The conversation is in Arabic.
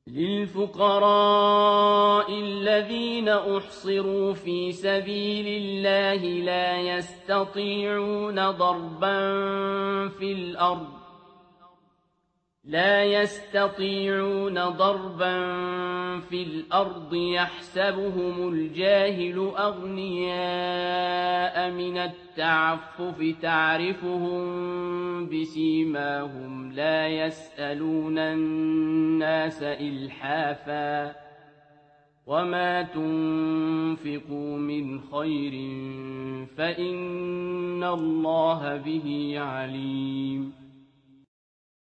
للفقراء الذين أحصروا في سبيل الله لا يستطيعون ضربا في الأرض يحسبهم الجاهل أغنياء من التعفف تعرفهم بسيماهم لا يسألون الناس إلحافا وما تنفقوا من خير فإن الله به عليم